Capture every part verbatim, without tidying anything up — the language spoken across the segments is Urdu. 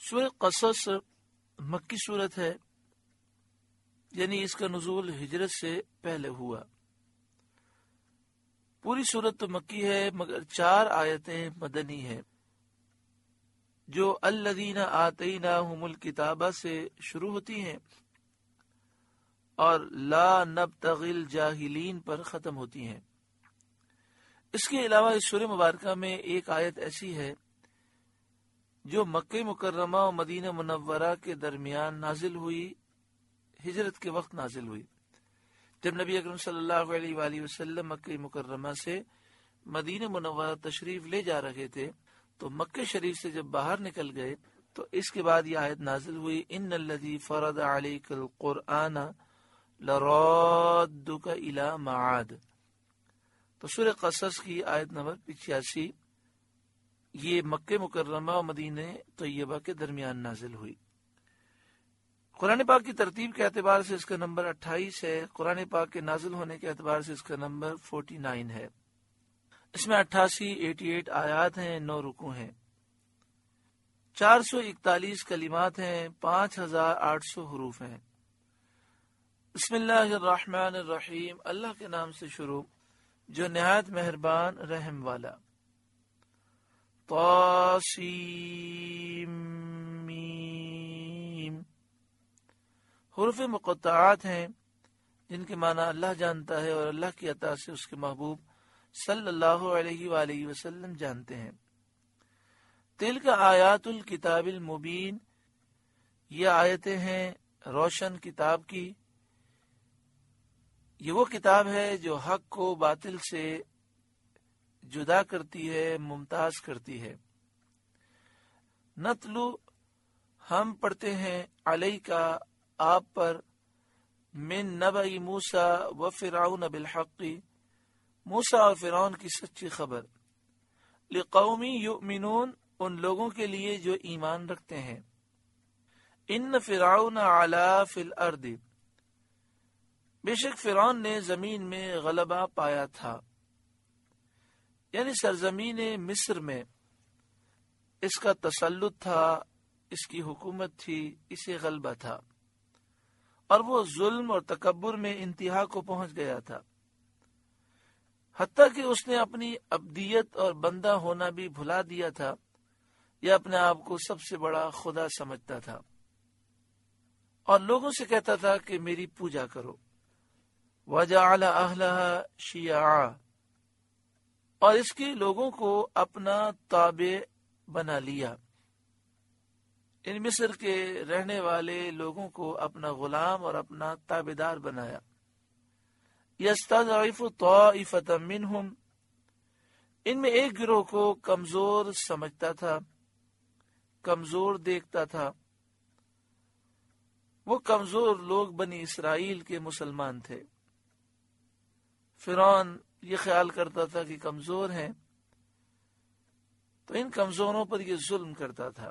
سورہ قصص مکی صورت ہے، یعنی اس کا نزول ہجرت سے پہلے ہوا۔ پوری صورت تو مکی ہے مگر چار آیتیں مدنی ہیں جو الذین آتیناہم الکتاب سے شروع ہوتی ہیں اور لا نبتغی الجاہلین پر ختم ہوتی ہیں۔ اس کے علاوہ اس سورہ مبارکہ میں ایک آیت ایسی ہے جو مکہ مکرمہ اور مدینہ منورہ کے درمیان نازل ہوئی، ہجرت کے وقت نازل ہوئی۔ جب نبی اکرم صلی اللہ علیہ وآلہ وسلم مکہ مکرمہ سے مدینہ منورہ تشریف لے جا رہے تھے تو مکہ شریف سے جب باہر نکل گئے تو اس کے بعد یہ آیت نازل ہوئی، ان الذی فرض علیک القرآن لرادک الی معاد۔ تو سورہ قصص کی آیت نمبر پچاسی یہ مکہ مکرمہ و مدینہ طیبہ کے درمیان نازل ہوئی۔ قرآن پاک کی ترتیب کے اعتبار سے اس کا نمبر اٹھائیس ہے، قرآن پاک کے نازل ہونے کے اعتبار سے اس کا نمبر فورٹی نائن ہے۔ اس میں اٹھاسی ایٹی ایٹ آیات ہیں، نو رکوع ہیں، چار سو اکتالیس کلمات ہیں، پانچ ہزار آٹھ سو حروف ہیں۔ بسم اللہ الرحمن الرحیم، اللہ کے نام سے شروع جو نہایت مہربان رحم والا۔ طاسیم میم، حروف مقطعات ہیں جن کے معنی اللہ جانتا ہے اور اللہ کی عطا سے اس کے محبوب صلی اللہ علیہ وآلہ وسلم جانتے ہیں۔ تلک آیات الکتاب المبین، یہ آیتیں ہیں روشن کتاب کی، یہ وہ کتاب ہے جو حق کو باطل سے جدا کرتی ہے، ممتاز کرتی ہے۔ نتلو، ہم پڑھتے ہیں، علیکا، آپ پر، من نبأ موسیٰ و فرعون بالحق، موسیٰ اور فرعون کی سچی خبر، لقومی یؤمنون، ان لوگوں کے لیے جو ایمان رکھتے ہیں۔ ان فرعون علا فی الارض، بے شک فرعون نے زمین میں غلبہ پایا تھا، یعنی سرزمین مصر میں اس کا تسلط تھا، اس کی حکومت تھی، اسے غلبہ تھا، اور وہ ظلم اور تکبر میں انتہا کو پہنچ گیا تھا، حتیٰ کہ اس نے اپنی عبدیت اور بندہ ہونا بھی بھلا دیا تھا، یا اپنے آپ کو سب سے بڑا خدا سمجھتا تھا، اور لوگوں سے کہتا تھا کہ میری پوجا کرو۔ وَجَعَلَ أَهْلَهَا شِيَعًا، اور اس کے لوگوں کو اپنا تابع بنا لیا، ان مصر کے رہنے والے لوگوں کو اپنا غلام اور اپنا تابعدار بنایا۔ يَسْتَضْعِفُ طَائِفَةً مِّنْهُمْ، ان میں ایک گروہ کو کمزور سمجھتا تھا، کمزور دیکھتا تھا۔ وہ کمزور لوگ بنی اسرائیل کے مسلمان تھے۔ فرعون یہ خیال کرتا تھا کہ کمزور ہیں تو ان کمزوروں پر یہ ظلم کرتا تھا۔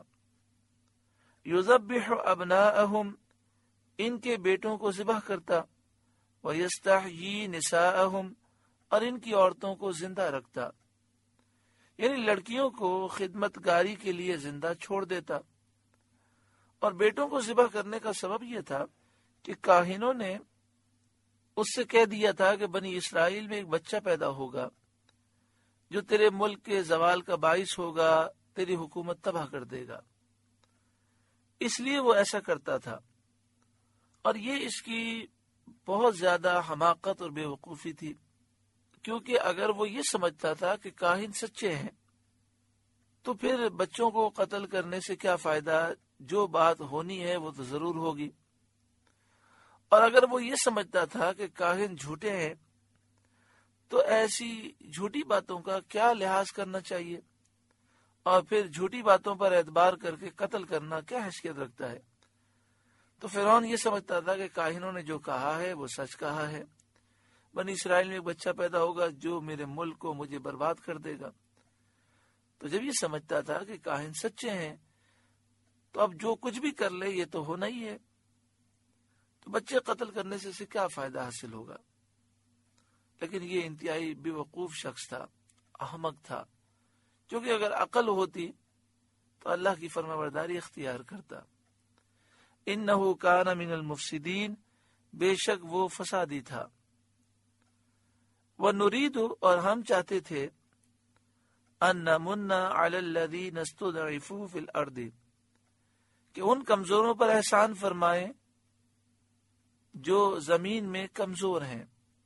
یذبح ابناءہم، ان کے بیٹوں کو ذبح کرتا، ویستحیی نساءہم، اور ان کی عورتوں کو زندہ رکھتا، یعنی لڑکیوں کو خدمت گاری کے لیے زندہ چھوڑ دیتا۔ اور بیٹوں کو ذبح کرنے کا سبب یہ تھا کہ کاہنوں نے اس سے کہہ دیا تھا کہ بنی اسرائیل میں ایک بچہ پیدا ہوگا جو تیرے ملک کے زوال کا باعث ہوگا، تیری حکومت تباہ کر دے گا، اس لیے وہ ایسا کرتا تھا۔ اور یہ اس کی بہت زیادہ حماقت اور بے وقوفی تھی، کیونکہ اگر وہ یہ سمجھتا تھا کہ کاہن سچے ہیں تو پھر بچوں کو قتل کرنے سے کیا فائدہ، جو بات ہونی ہے وہ تو ضرور ہوگی۔ اور اگر وہ یہ سمجھتا تھا کہ کاہن جھوٹے ہیں تو ایسی جھوٹی باتوں کا کیا لحاظ کرنا چاہیے، اور پھر جھوٹی باتوں پر اعتبار کر کے قتل کرنا کیا حیثیت رکھتا ہے۔ تو فرعون یہ سمجھتا تھا کہ کاہنوں نے جو کہا ہے وہ سچ کہا ہے، بنی اسرائیل میں ایک بچہ پیدا ہوگا جو میرے ملک کو مجھے برباد کر دے گا۔ تو جب یہ سمجھتا تھا کہ کاہن سچے ہیں تو اب جو کچھ بھی کر لے یہ تو ہونا ہی ہے، تو بچے قتل کرنے سے اسے کیا فائدہ حاصل ہوگا۔ لیکن یہ انتہائی بے وقوف شخص تھا، احمق تھا، کیونکہ اگر عقل ہوتی تو اللہ کی فرمانبرداری اختیار کرتا۔ انہ کان من المفسدین، بے شک وہ فسادی تھا۔ وَنُرِيدُ، اور ہم چاہتے تھے، ان نمن علی الذین استضعفوا فی الارض، کہ ان کمزوروں پر احسان فرمائیں جو زمین میں کمزور ہیں۔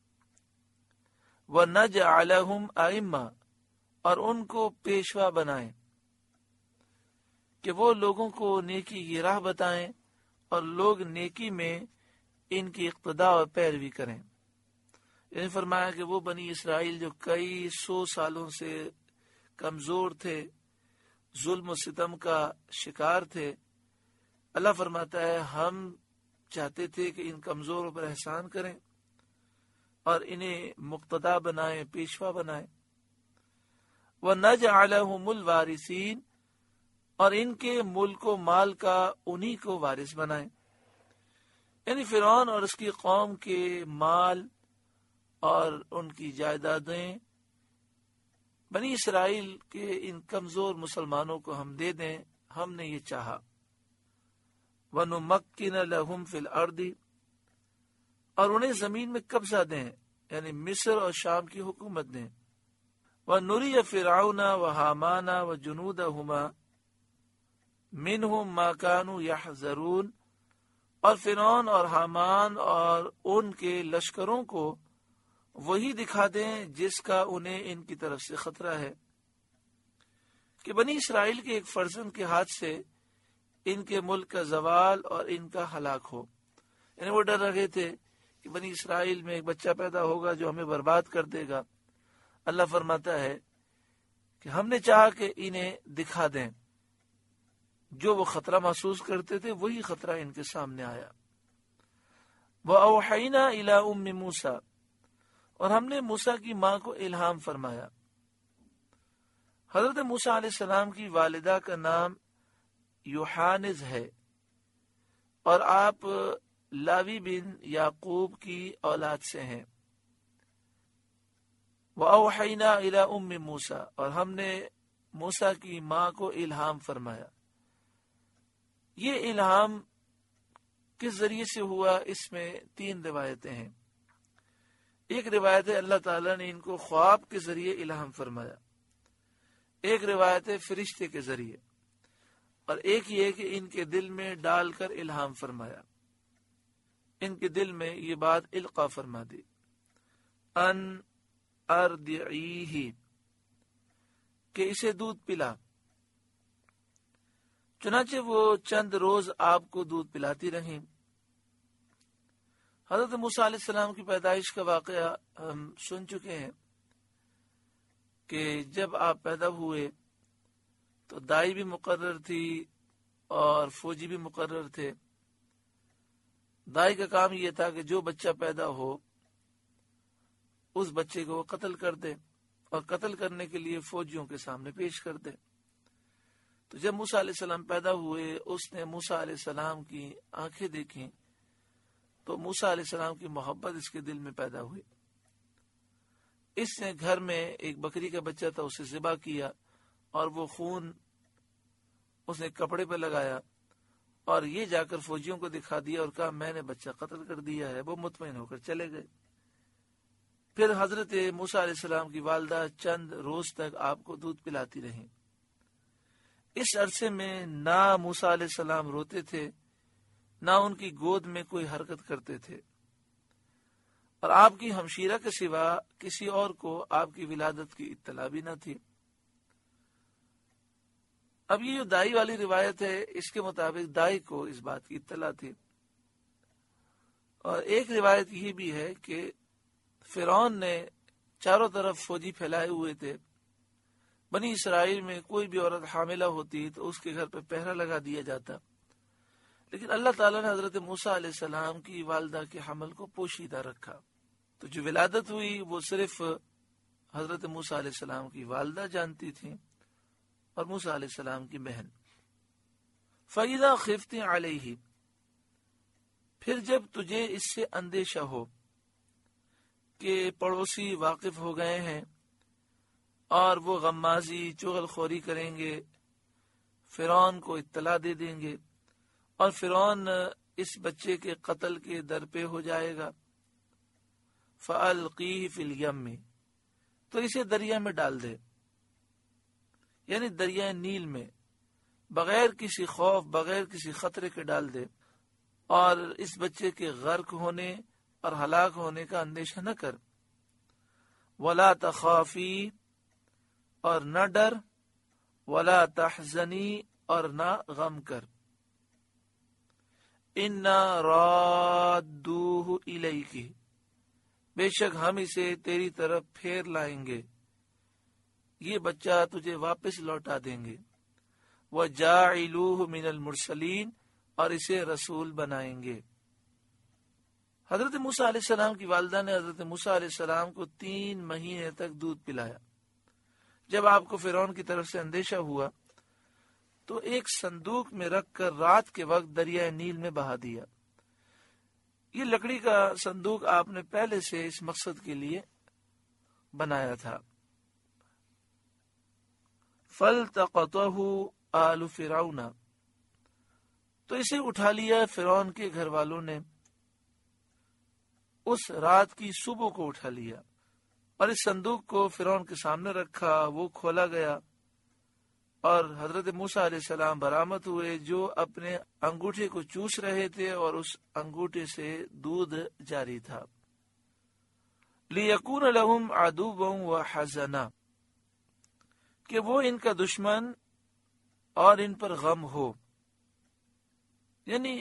وَنَجْعَلَهُمْ أَئِمَّةً، اور ان کو پیشوا بنائیں کہ وہ لوگوں کو نیکی کی راہ بتائیں اور لوگ نیکی میں ان کی اقتداء اور پیروی کریں۔ یعنی فرمایا کہ وہ بنی اسرائیل جو کئی سو سالوں سے کمزور تھے، ظلم و ستم کا شکار تھے، اللہ فرماتا ہے ہم چاہتے تھے کہ ان کمزوروں پر احسان کریں اور انہیں مقتدا بنائیں، پیشوا بنائیں۔ وَنَجْعَلَهُمُ الْوَارِثِينَ، اور ان کے ملک و مال کا انہی کو وارث بنائیں۔ یعنی فرعون اور اس کی قوم کے مال اور ان کی جائیدادیں بنی اسرائیل کے ان کمزور مسلمانوں کو ہم دے دیں، ہم نے یہ چاہا۔ وَنُمَكِّنَ لَهُمْ فِي الْأَرْضِ، اور انہیں زمین میں قبضہ دیں، یعنی مصر اور شام کی حکومت دیں۔ وَنُرِيَ فِرْعَوْنَ وَحَامَانَ وَجُنُودَهُمَا مِنْهُمْ مَا كَانُوا يَحْذَرُونَ، اور فرعون اور حامان اور ان کے لشکروں کو وہی دکھا دیں جس کا انہیں ان کی طرف سے خطرہ ہے، کہ بنی اسرائیل کے ایک فرزند کے ہاتھ سے ان کے ملک کا زوال اور ان کا ہلاک ہو۔ یعنی وہ ڈر رہے تھے کہ بنی اسرائیل میں ایک بچہ پیدا ہوگا جو ہمیں برباد کر دے گا۔ اللہ فرماتا ہے کہ ہم نے چاہا کہ انہیں دکھا دیں، جو وہ خطرہ محسوس کرتے تھے وہی خطرہ ان کے سامنے آیا۔ وَأَوْحَيْنَا إِلَىٰ أُمِّ مُوسَىٰ، اور ہم نے موسیٰ کی ماں کو الہام فرمایا۔ حضرت موسیٰ علیہ السلام کی والدہ کا نام یوحانز ہے، اور آپ لاوی بن یعقوب کی اولاد سے ہیں۔ وَأَوْحَيْنَا إِلَىٰ أُمِّ مُوسَىٰ، اور ہم نے موسیٰ کی ماں کو الہام فرمایا۔ یہ الہام کس ذریعے سے ہوا، اس میں تین روایتیں ہیں۔ ایک روایت ہے اللہ تعالیٰ نے ان کو خواب کے ذریعے الہام فرمایا، ایک روایت ہے فرشتے کے ذریعے، اور ایک یہ کہ ان کے دل میں ڈال کر الہام فرمایا، ان کے دل میں یہ بات القا فرما دی، ان ارضعیہ، کہ اسے دودھ پلا۔ چنانچہ وہ چند روز آپ کو دودھ پلاتی رہیں۔ حضرت موسیٰ علیہ السلام کی پیدائش کا واقعہ ہم سن چکے ہیں کہ جب آپ پیدا ہوئے تو دائی بھی مقرر تھی اور فوجی بھی مقرر تھے۔ دائی کا کام یہ تھا کہ جو بچہ پیدا ہو اس بچے کو وہ قتل کر دے اور قتل کرنے کے لیے فوجیوں کے سامنے پیش کر دے۔ تو جب موسیٰ علیہ السلام پیدا ہوئے، اس نے موسیٰ علیہ السلام کی آنکھیں دیکھیں تو موسیٰ علیہ السلام کی محبت اس کے دل میں پیدا ہوئی۔ اس نے گھر میں ایک بکری کا بچہ تھا، اسے ذبح کیا اور وہ خون اس نے کپڑے پہ لگایا اور یہ جا کر فوجیوں کو دکھا دیا اور کہا میں نے بچہ قتل کر دیا ہے۔ وہ مطمئن ہو کر چلے گئے۔ پھر حضرت موسیٰ علیہ السلام کی والدہ چند روز تک آپ کو دودھ پلاتی رہیں۔ اس عرصے میں نہ موسیٰ علیہ السلام روتے تھے، نہ ان کی گود میں کوئی حرکت کرتے تھے، اور آپ کی ہمشیرہ کے سوا کسی اور کو آپ کی ولادت کی اطلاع بھی نہ تھی۔ اب یہ جو دائی والی روایت ہے، اس کے مطابق دائی کو اس بات کی اطلاع تھی، اور ایک روایت یہ بھی ہے کہ فرعون نے چاروں طرف فوجی پھیلائے ہوئے تھے۔ بنی اسرائیل میں کوئی بھی عورت حاملہ ہوتی تو اس کے گھر پہ پہرا لگا دیا جاتا، لیکن اللہ تعالیٰ نے حضرت موسیٰ علیہ السلام کی والدہ کے حمل کو پوشیدہ رکھا، تو جو ولادت ہوئی وہ صرف حضرت موسیٰ علیہ السلام کی والدہ جانتی تھیں اور موسیٰ علیہ السلام کی بہن۔ فَإِذَا خِفْتِ عَلَيْهِ، پھر جب تجھے اس سے اندیشہ ہو کہ پڑوسی واقف ہو گئے ہیں اور وہ غمازی چغل خوری کریں گے، فرعون کو اطلاع دے دیں گے اور فرعون اس بچے کے قتل کے در پہ ہو جائے گا. فَأَلْقِيهِ فِي الْيَمِّ، تو اسے دریا میں ڈال دے، یعنی دریائے نیل میں، بغیر کسی خوف بغیر کسی خطرے کے ڈال دے، اور اس بچے کے غرق ہونے اور ہلاک ہونے کا اندیشہ نہ کر. وَلَا تَخَافِي، اور نہ ڈر، وَلَا تَحْزَنِي، اور نہ غم کر. إِنَّا رَادُّوهُ إِلَيْكِ، بے شک ہم اسے تیری طرف پھیر لائیں گے، یہ بچہ تجھے واپس لوٹا دیں گے. وَجَاعِلُوهُ مِنَ الْمُرْسَلِينَ، اور اسے رسول بنائیں گے. حضرت موسیٰ علیہ السلام کی والدہ نے حضرت موسیٰ علیہ السلام کو تین مہینے تک دودھ پلایا. جب آپ کو فرعون کی طرف سے اندیشہ ہوا تو ایک صندوق میں رکھ کر رات کے وقت دریائے نیل میں بہا دیا. یہ لکڑی کا صندوق آپ نے پہلے سے اس مقصد کے لیے بنایا تھا. فَالْتَقَطَهُ آلُ فِرْعَوْنَ، تو اسے اٹھا لیا فرعون کے گھر والوں نے، اس رات کی صبح کو اٹھا لیا، اور اس صندوق کو فرعون کے سامنے رکھا. وہ کھولا گیا اور حضرت موسیٰ علیہ السلام برآمد ہوئے، جو اپنے انگوٹھے کو چوس رہے تھے اور اس انگوٹھے سے دودھ جاری تھا. لِيَكُونَ لَهُمْ عَدُوًّا وَحَزَنًا، کہ وہ ان کا دشمن اور ان پر غم ہو. یعنی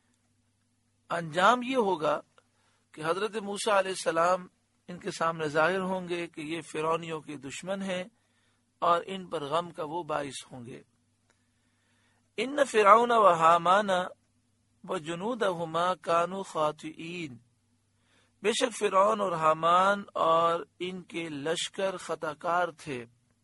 انجام یہ ہوگا کہ حضرت موسیٰ علیہ السلام ان کے سامنے ظاہر ہوں گے کہ یہ فرعونیوں کے دشمن ہیں اور ان پر غم کا وہ باعث ہوں گے. ان فرعون و حامان و جنودہما کانوا خاطئین، بے شک فرعون اور حامان اور ان کے لشکر خطا کار تھے.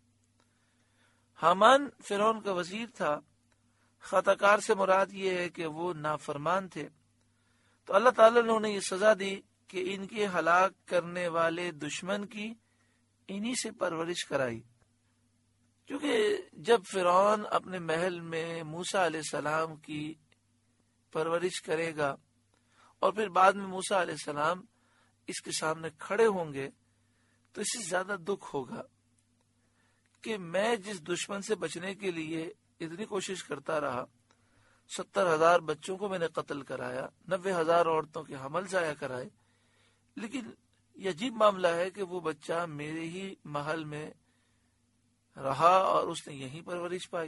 حامان فرعون کا وزیر تھا. خطا کار سے مراد یہ ہے کہ وہ نافرمان تھے. تو اللہ تعالیٰ نے انہیں یہ سزا دی کہ ان کے ہلاک کرنے والے دشمن کی انہی سے پرورش کرائی. کیونکہ جب فرعون اپنے محل میں موسیٰ علیہ السلام کی پرورش کرے گا اور پھر بعد میں موسیٰ علیہ السلام اس کے سامنے کھڑے ہوں گے تو اس سے زیادہ دکھ ہوگا کہ میں جس دشمن سے بچنے کے لیے اتنی کوشش کرتا رہا، ستر ہزار بچوں کو میں نے قتل کرایا، نوے ہزار عورتوں کے حمل ضائع کرائے، لیکن یہ عجیب معاملہ ہے کہ وہ بچہ میرے ہی محل میں رہا اور اس نے یہیں پرورش پائی.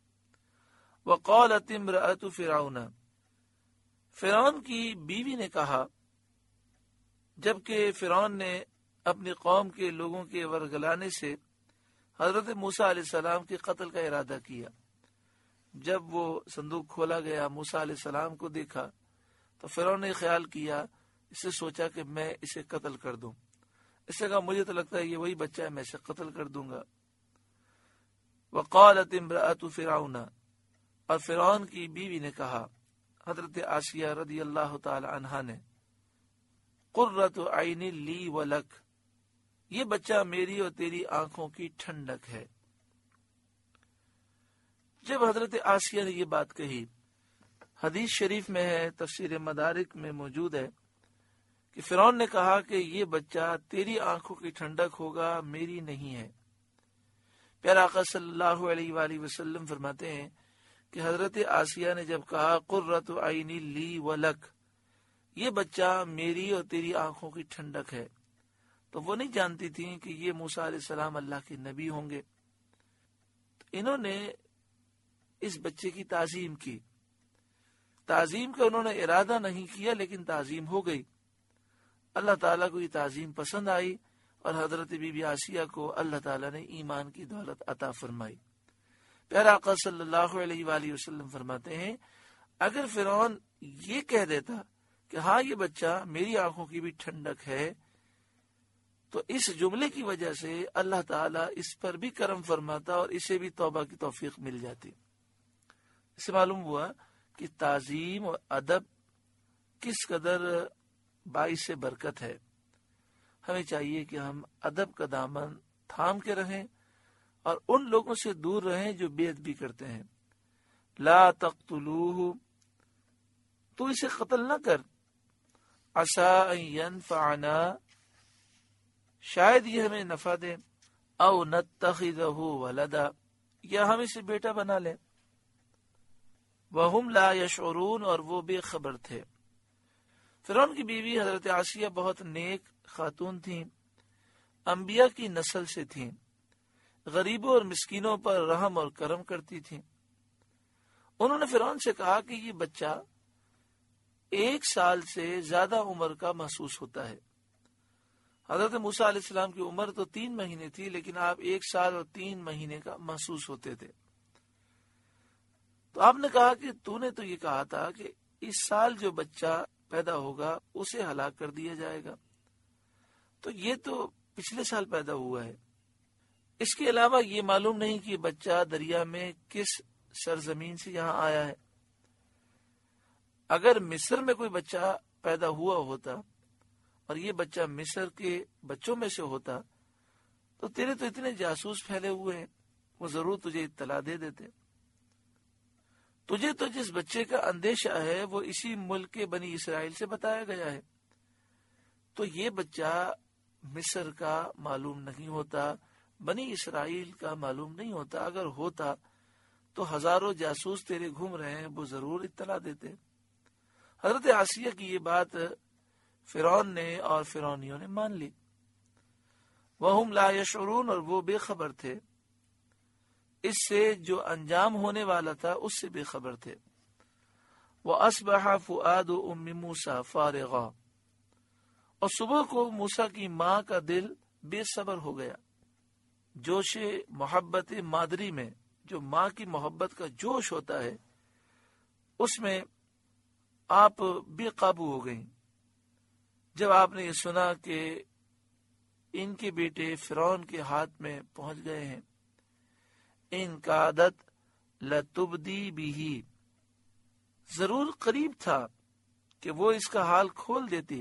وقالت امرأۃ فرعون، فرعون کی بیوی نے کہا، جبکہ فرعون نے اپنی قوم کے لوگوں کے ورگلانے سے حضرت موسیٰ علیہ السلام کے قتل کا ارادہ کیا. جب وہ صندوق کھولا گیا، موسیٰ علیہ السلام کو دیکھا تو فرعون نے خیال کیا، اسے سوچا کہ میں اسے قتل کر دوں. اس نے کہا مجھے تو لگتا ہے یہ وہی بچہ ہے، میں اسے قتل کر دوں گا. وقالت امرأۃ فرعون، اور فرعون کی بیوی نے کہا، حضرت آسیہ رضی اللہ تعالی عنہا نے، قرۃ عین لی ولک، یہ بچہ میری اور تیری آنکھوں کی ٹھنڈک ہے. جب حضرت آسیہ نے یہ بات کہی، حدیث شریف میں ہے، تفسیر مدارک میں موجود ہے کہ فرعون نے کہا کہ یہ بچہ تیری آنکھوں کی ٹھنڈک ہوگا، میری نہیں ہے. پیارا آقا صلی اللہ علیہ وآلہ وسلم فرماتے ہیں کہ حضرت آسیہ نے جب کہا قرۃ عین لی ولک، یہ بچہ میری اور تیری آنکھوں کی ٹھنڈک ہے، تو وہ نہیں جانتی تھی کہ یہ موسیٰ علیہ السلام اللہ کے نبی ہوں گے. انہوں نے اس بچے کی تعظیم کی. تعظیم کا انہوں نے ارادہ نہیں کیا، لیکن تعظیم ہو گئی. اللہ تعالیٰ کو یہ تعظیم پسند آئی اور حضرت بی بی آسیہ کو اللہ تعالیٰ نے ایمان کی دولت عطا فرمائی. پیارا آقا صلی اللہ علیہ وآلہ وسلم فرماتے ہیں، اگر فرعون یہ کہہ دیتا کہ ہاں یہ بچہ میری آنکھوں کی بھی ٹھنڈک ہے، تو اس جملے کی وجہ سے اللہ تعالیٰ اس پر بھی کرم فرماتا اور اسے بھی توبہ کی توفیق مل جاتی. اس سے معلوم ہوا کہ تعظیم اور ادب کس قدر باعث برکت ہے. ہمیں چاہیے کہ ہم ادب کا دامن تھام کے رہیں اور ان لوگوں سے دور رہیں جو بے ادبی کرتے ہیں. لا تقتلوہ، تو اسے قتل نہ کر، عسیٰ ان ینفعنا، شاید یہ ہمیں نفع دے، او نتخذہ ولدا، یا ہم اسے بیٹا بنا لیں، وہم لا یشعرون، اور وہ بے خبر تھے۔ فرعون کی بیوی حضرت آسیہ بہت نیک خاتون تھیں، انبیاء کی نسل سے تھیں، غریبوں اور مسکینوں پر رحم اور کرم کرتی تھیں۔ انہوں نے فرعون سے کہا کہ یہ بچہ ایک سال سے زیادہ عمر کا محسوس ہوتا ہے۔ حضرت موسیٰ علیہ السلام کی عمر تو تین مہینے تھی، لیکن آپ ایک سال اور تین مہینے کا محسوس ہوتے تھے۔ تو آپ نے کہا کہ تو نے تو یہ کہا تھا کہ اس سال جو بچہ پیدا ہوگا اسے ہلاک کر دیا جائے گا، تو یہ تو پچھلے سال پیدا ہوا ہے۔ اس کے علاوہ یہ معلوم نہیں کہ بچہ دریا میں کس سرزمین سے یہاں آیا ہے۔ اگر مصر میں کوئی بچہ پیدا ہوا ہوتا اور یہ بچہ مصر کے بچوں میں سے ہوتا تو تیرے تو اتنے جاسوس پھیلے ہوئے ہیں، وہ ضرور تجھے اطلاع دے دیتے۔ تجھے تو جس بچے کا اندیشہ ہے وہ اسی ملک کے بنی اسرائیل سے بتایا گیا ہے، تو یہ بچہ مصر کا معلوم نہیں ہوتا، بنی اسرائیل کا معلوم نہیں ہوتا۔ اگر ہوتا تو ہزاروں جاسوس تیرے گھوم رہے ہیں، وہ ضرور اطلاع دیتے۔ حضرت آسیہ کی یہ بات فرعون نے اور فرعونیوں نے مان لی۔ وہم لا یشعرون، اور وہ بے خبر تھے، اس سے جو انجام ہونے والا تھا اس سے بے خبر تھے۔ وَأَصْبَحَ فُؤَادُ أُمِّ مُوسَى فَارِغًا، اور صبح کو موسیٰ کی ماں کا دل بے صبر ہو گیا۔ جوش محبت مادری میں، جو ماں کی محبت کا جوش ہوتا ہے، اس میں آپ بے قابو ہو گئیں جب آپ نے یہ سنا کہ ان کے بیٹے فرعون کے ہاتھ میں پہنچ گئے ہیں۔ ان کا عادت لتبدی بھی، ضرور قریب تھا کہ وہ اس کا حال کھول دیتی۔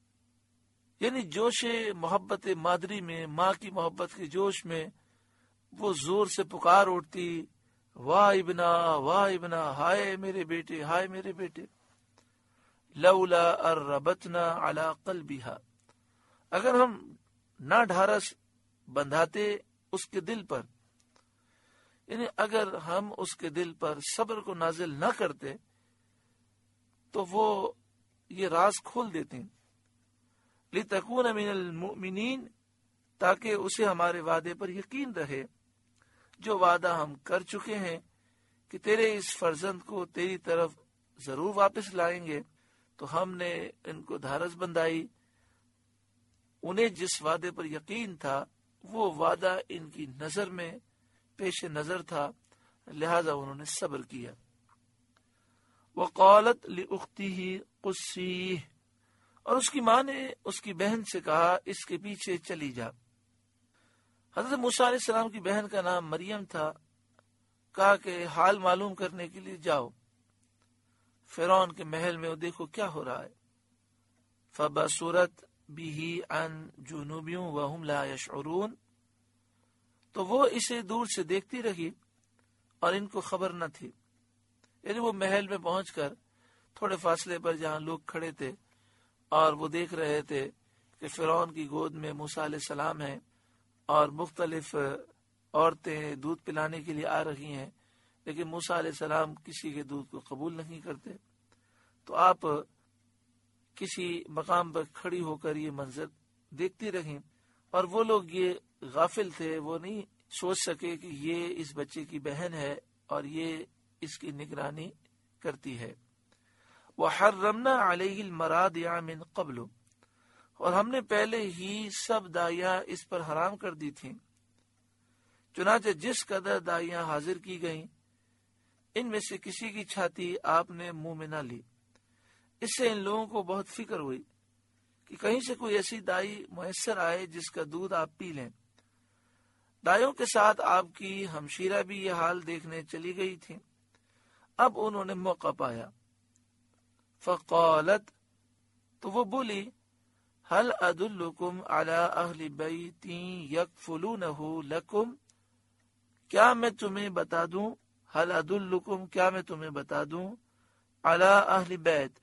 یعنی جوش محبت مادری میں، ماں کی محبت کے جوش میں وہ زور سے پکار اٹھتی، واہ ابنا واہ ابنا، ہائے میرے بیٹے، ہائے میرے بیٹے۔ لولا اربتنا علی قلبها، اگر ہم نہ ڈھارس بندھاتے اس کے دل پر، یعنی اگر ہم اس کے دل پر صبر کو نازل نہ کرتے تو وہ یہ راز کھول دیتے۔ لِتَكُونَ مِنَ الْمُؤْمِنِينَ، تاکہ اسے ہمارے وعدے پر یقین رہے، جو وعدہ ہم کر چکے ہیں کہ تیرے اس فرزند کو تیری طرف ضرور واپس لائیں گے، تو ہم نے ان کو دھارس بندھائی۔ انہیں جس وعدے پر یقین تھا وہ وعدہ ان کی نظر میں پیش نظر تھا، لہذا انہوں نے صبر کیا۔ وقالت لأختہ قصیہ، اور اس کی ماں نے اس کی بہن سے کہا اس کے پیچھے چلی جا۔ حضرت موسیٰ علیہ السلام کی بہن کا نام مریم تھا۔ کہا کہ حال معلوم کرنے کے لیے جاؤ فرعون کے محل میں، دیکھو کیا ہو رہا ہے۔ فبصرت به عن جنوب وهم لا يشعرون، تو وہ اسے دور سے دیکھتی رہی اور ان کو خبر نہ تھی۔ یعنی وہ محل میں پہنچ کر تھوڑے فاصلے پر جہاں لوگ کھڑے تھے اور وہ دیکھ رہے تھے کہ فرعون کی گود میں موسیٰ علیہ السلام ہیں اور مختلف عورتیں دودھ پلانے کے لیے آ رہی ہیں، لیکن موسیٰ علیہ السلام کسی کے دودھ کو قبول نہیں کرتے۔ تو آپ کسی مقام پر کھڑی ہو کر یہ منظر دیکھتی رہیں، اور وہ لوگ یہ غافل تھے، وہ نہیں سوچ سکے کہ یہ اس بچے کی بہن ہے اور یہ اس کی نگرانی کرتی ہے۔ وَحَرَّمْنَا عَلَيْهِ الْمَرَاضِعَ مِنْ قَبْلُ، اور ہم نے پہلے ہی سب دائیاں اس پر حرام کر دی تھیں۔ چنانچہ جس قدر دائیاں حاضر کی گئیں، ان میں سے کسی کی چھاتی آپ نے منہ میں نہ لی۔ اس سے ان لوگوں کو بہت فکر ہوئی کہ کہیں سے کوئی ایسی دائی میسر آئے جس کا دودھ آپ پی لیں۔ دائیوں کے ساتھ آپ کی ہمشیرہ بھی یہ حال دیکھنے چلی گئی تھی۔ اب انہوں نے موقع پایا۔ فقالت، تو وہ بولی، هل ادلکم علی اہل بیت یکفلونہ لکم، کیا میں تمہیں بتا دوں حل ادلکم کیا میں تمہیں بتا دوں علی اہل بیت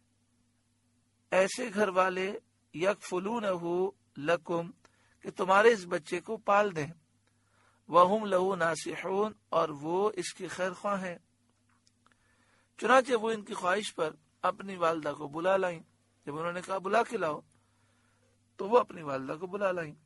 ایسے گھر والے یکفلونہ لکم کہ تمہارے اس بچے کو پال دیں وہم لہو ناصحون اور وہ اس کی خیر خواہ ہیں۔ چنانچہ وہ ان کی خواہش پر اپنی والدہ کو بلا لائیں۔ جب انہوں نے کہا بلا کے لاؤ تو وہ اپنی والدہ کو بلا لائیں۔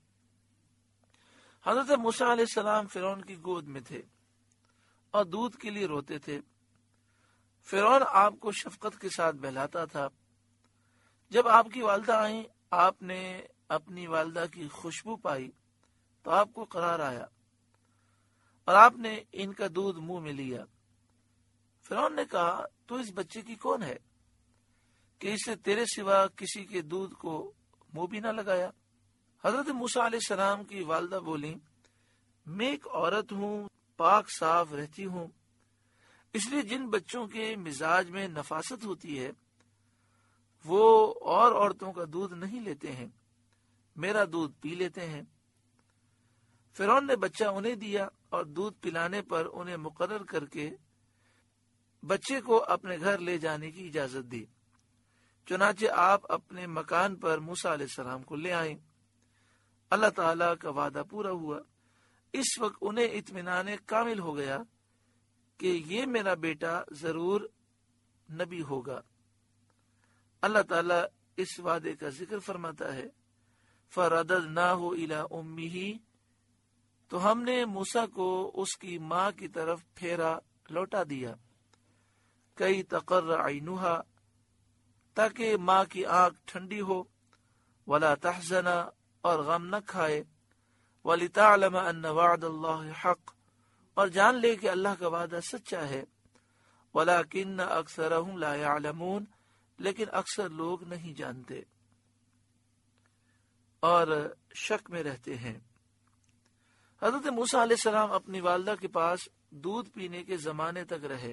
حضرت موسیٰ علیہ السلام فرعون کی گود میں تھے اور دودھ کے لیے روتے تھے۔ فرعون آپ کو شفقت کے ساتھ بہلاتا تھا۔ جب آپ کی والدہ آئیں، آپ نے اپنی والدہ کی خوشبو پائی تو آپ کو قرار آیا اور آپ نے ان کا دودھ منہ میں لیا۔ فرعون نے کہا تو اس بچے کی کون ہے کہ اسے تیرے سوا کسی کے دودھ کو منہ بھی نہ لگایا؟ حضرت موسیٰ علیہ السلام کی والدہ بولیں میں ایک عورت ہوں، پاک صاف رہتی ہوں، اس لیے جن بچوں کے مزاج میں نفاست ہوتی ہے وہ اور عورتوں کا دودھ نہیں لیتے ہیں، میرا دودھ پی لیتے ہیں۔ فرعون نے بچہ انہیں دیا اور دودھ پلانے پر انہیں مقرر کر کے بچے کو اپنے گھر لے جانے کی اجازت دی۔ چنانچہ آپ اپنے مکان پر موسیٰ علیہ السلام کو لے آئیں۔ اللہ تعالیٰ کا وعدہ پورا ہوا۔ اس وقت انہیں اطمینان کامل ہو گیا کہ یہ میرا بیٹا ضرور نبی ہوگا۔ اللہ تعالیٰ اس وعدے کا ذکر فرماتا ہے فَرَدَدْنَاهُ إِلَىٰ أُمِّهِ تو ہم نے موسیٰ کو اس کی ماں کی طرف پھیرا لوٹا دیا، کئی تقر عینھا تاکہ ماں کی آنکھ ٹھنڈی ہو، ولا تحزن اور غم نہ کھائے، ولتعلم ان وعد اللہ حق اور جان لے کہ اللہ کا وعدہ سچا ہے، ولکن اکثرهم لا يعلمون لیکن اکثر لوگ نہیں جانتے اور شک میں رہتے ہیں۔ حضرت موسیٰ علیہ السلام اپنی والدہ کے پاس دودھ پینے کے زمانے تک رہے۔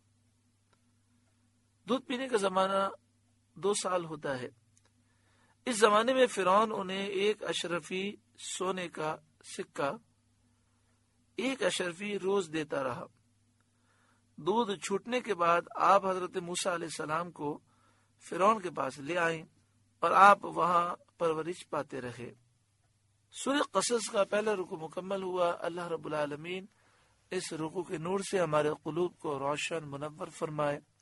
دودھ پینے کا زمانہ دو سال ہوتا ہے۔ اس زمانے میں فرعون انہیں ایک اشرفی سونے کا سکہ ایک اشرفی روز دیتا رہا۔ دودھ چھوٹنے کے بعد آپ حضرت موسیٰ علیہ السلام کو فرعون کے پاس لے آئیں اور آپ وہاں پرورش پاتے رہے۔ سورہ قصص کا پہلا رکوع مکمل ہوا۔ اللہ رب العالمین اس رکوع کے نور سے ہمارے قلوب کو روشن منور فرمائے۔